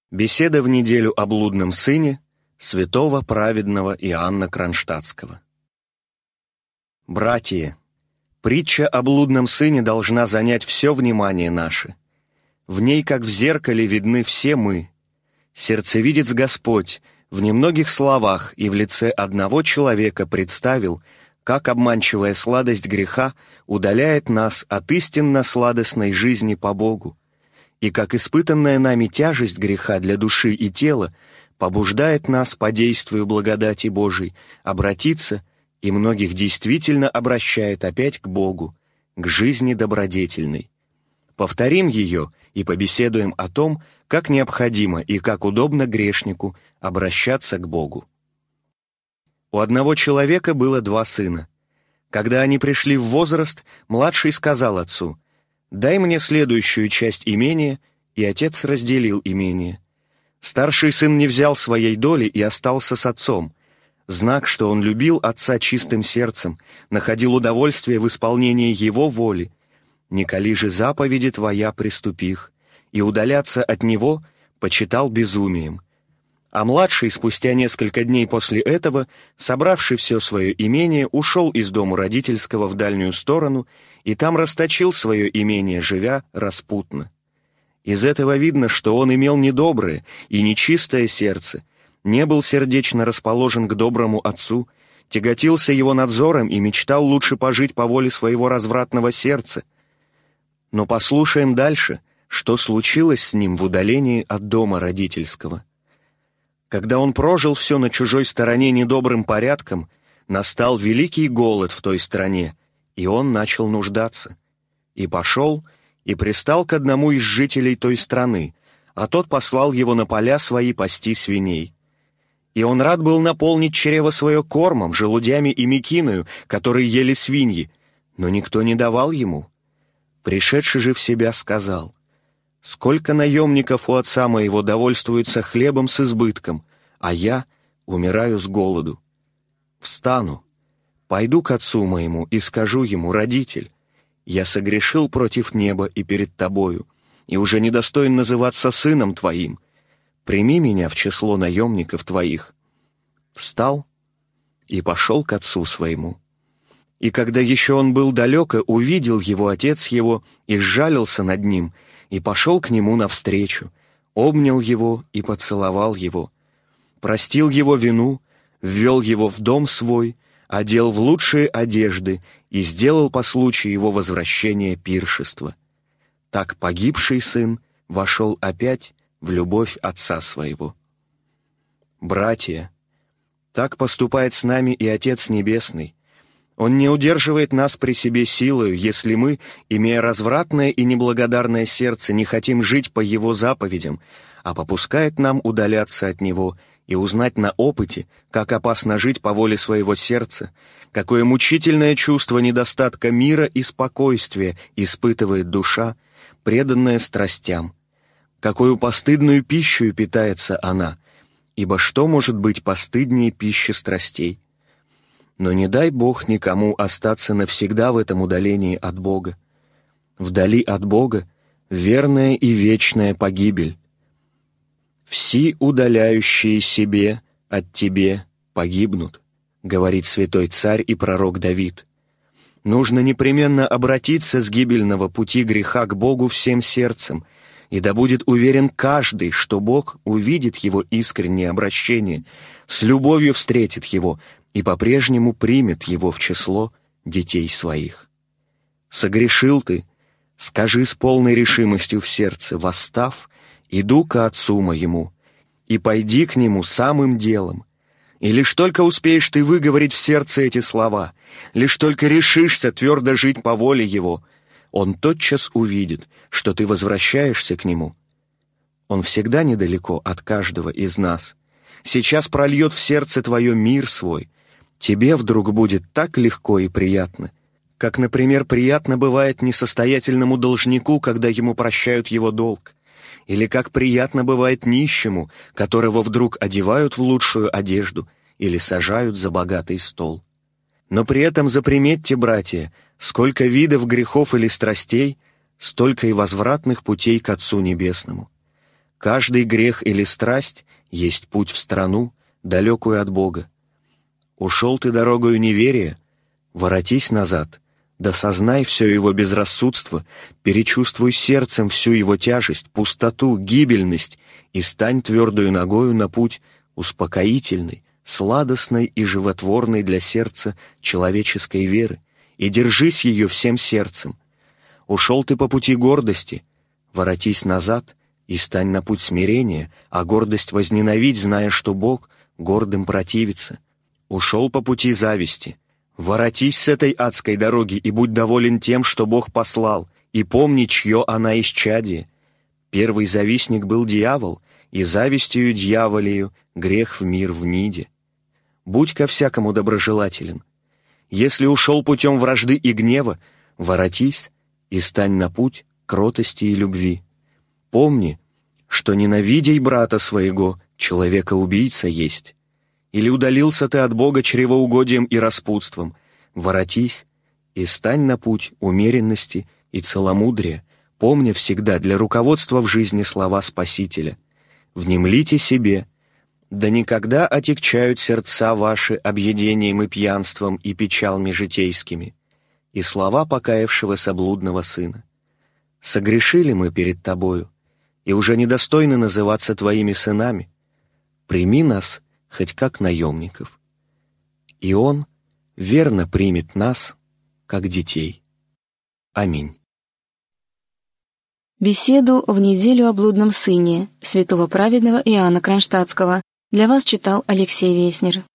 Беседа в неделю о блудном сыне святого праведного Иоанна Кронштадтского. Братья, притча о блудном сыне должна занять все внимание наше. В ней, как в зеркале, видны все мы. Сердцевидец Господь в немногих словах и в лице одного человека представил, как обманчивая сладость греха удаляет нас от истинно сладостной жизни по Богу, и как испытанная нами тяжесть греха для души и тела побуждает нас по действию благодати Божией обратиться, и многих действительно обращает опять к Богу, к жизни добродетельной. Повторим ее и побеседуем о том, как необходимо и как удобно грешнику обращаться к Богу. У одного человека было 2 сына. Когда они пришли в возраст, младший сказал отцу: «Дай мне следующую часть имения», и отец разделил имение. Старший сын не взял своей доли и остался с отцом. Знак, что он любил отца чистым сердцем, находил удовольствие в исполнении его воли. «Не коли же заповеди твоя приступих», и удаляться от него почитал безумием. А младший, спустя несколько дней после этого, собравший все свое имение, ушел из дому родительского в дальнюю сторону и там расточил свое имение, живя распутно. Из этого видно, что он имел недоброе и нечистое сердце, не был сердечно расположен к доброму отцу, тяготился его надзором и мечтал лучше пожить по воле своего развратного сердца. Но послушаем дальше, что случилось с ним в удалении от дома родительского. Когда он прожил все на чужой стороне недобрым порядком, настал великий голод в той стране, и он начал нуждаться. И пошел, и пристал к одному из жителей той страны, а тот послал его на поля свои пасти свиней. И он рад был наполнить чрево свое кормом, желудями и мекиною, которые ели свиньи, но никто не давал ему. Пришедший же в себя сказал: «Сколько наемников у отца моего довольствуются хлебом с избытком, а я умираю с голоду. Встану, пойду к отцу моему и скажу ему: родитель, я согрешил против неба и перед тобою, и уже недостоин называться сыном твоим. Прими меня в число наемников твоих». Встал и пошел к отцу своему. И когда еще он был далеко, увидел его отец его и сжалился над ним, и пошел к нему навстречу, обнял его и поцеловал его, простил его вину, ввел его в дом свой, одел в лучшие одежды и сделал по случаю его возвращения пиршество. Так погибший сын вошел опять в любовь отца своего. Братья, так поступает с нами и Отец Небесный. Он не удерживает нас при себе силою, если мы, имея развратное и неблагодарное сердце, не хотим жить по Его заповедям, а попускает нам удаляться от Него и узнать на опыте, как опасно жить по воле своего сердца, какое мучительное чувство недостатка мира и спокойствия испытывает душа, преданная страстям, какую постыдную пищу питается она, ибо что может быть постыднее пищи страстей? Но не дай Бог никому остаться навсегда в этом удалении от Бога. Вдали от Бога верная и вечная погибель. «Все удаляющие себе от тебе погибнут», говорит святой царь и пророк Давид. Нужно непременно обратиться с гибельного пути греха к Богу всем сердцем, и да будет уверен каждый, что Бог увидит его искреннее обращение, с любовью встретит его и по-прежнему примет его в число детей своих. Согрешил ты, скажи с полной решимостью в сердце: восстав, иду ко отцу моему, и пойди к нему самым делом. И лишь только успеешь ты выговорить в сердце эти слова, лишь только решишься твердо жить по воле его, он тотчас увидит, что ты возвращаешься к нему. Он всегда недалеко от каждого из нас. Сейчас прольет в сердце твое мир свой. Тебе вдруг будет так легко и приятно, как, например, приятно бывает несостоятельному должнику, когда ему прощают его долг, или как приятно бывает нищему, которого вдруг одевают в лучшую одежду или сажают за богатый стол. Но при этом заприметьте, братья, сколько видов грехов или страстей, столько и возвратных путей к Отцу Небесному. Каждый грех или страсть есть путь в страну, далекую от Бога. Ушел ты дорогою неверия, воротись назад, да сознай все его безрассудство, перечувствуй сердцем всю его тяжесть, пустоту, гибельность и стань твердою ногою на путь успокоительный, сладостной и животворной для сердца человеческой веры, и держись ее всем сердцем. Ушел ты по пути гордости, воротись назад и стань на путь смирения, а гордость возненавидь, зная, что Бог гордым противится. Ушел по пути зависти, воротись с этой адской дороги и будь доволен тем, что Бог послал, и помни, чье она исчадие. Первый завистник был дьявол, и завистью дьяволею грех в мир вниде. Будь ко всякому доброжелателен. Если ушел путем вражды и гнева, воротись и стань на путь кротости и любви. Помни, что ненавидей брата своего, человека-убийца есть. Или удалился ты от Бога чревоугодием и распутством, воротись и стань на путь умеренности и целомудрия, помня всегда для руководства в жизни слова Спасителя. Внемлите себе, да никогда отягчают сердца ваши объедением и пьянством и печалми житейскими, и слова покаявшегося блудного сына. Согрешили мы перед тобою, и уже недостойны называться твоими сынами. Прими нас хоть как наемников, и Он верно примет нас, как детей. Аминь. Беседу в неделю о блудном сыне святого праведного Иоанна Кронштадтского для вас читал Алексей Веснер.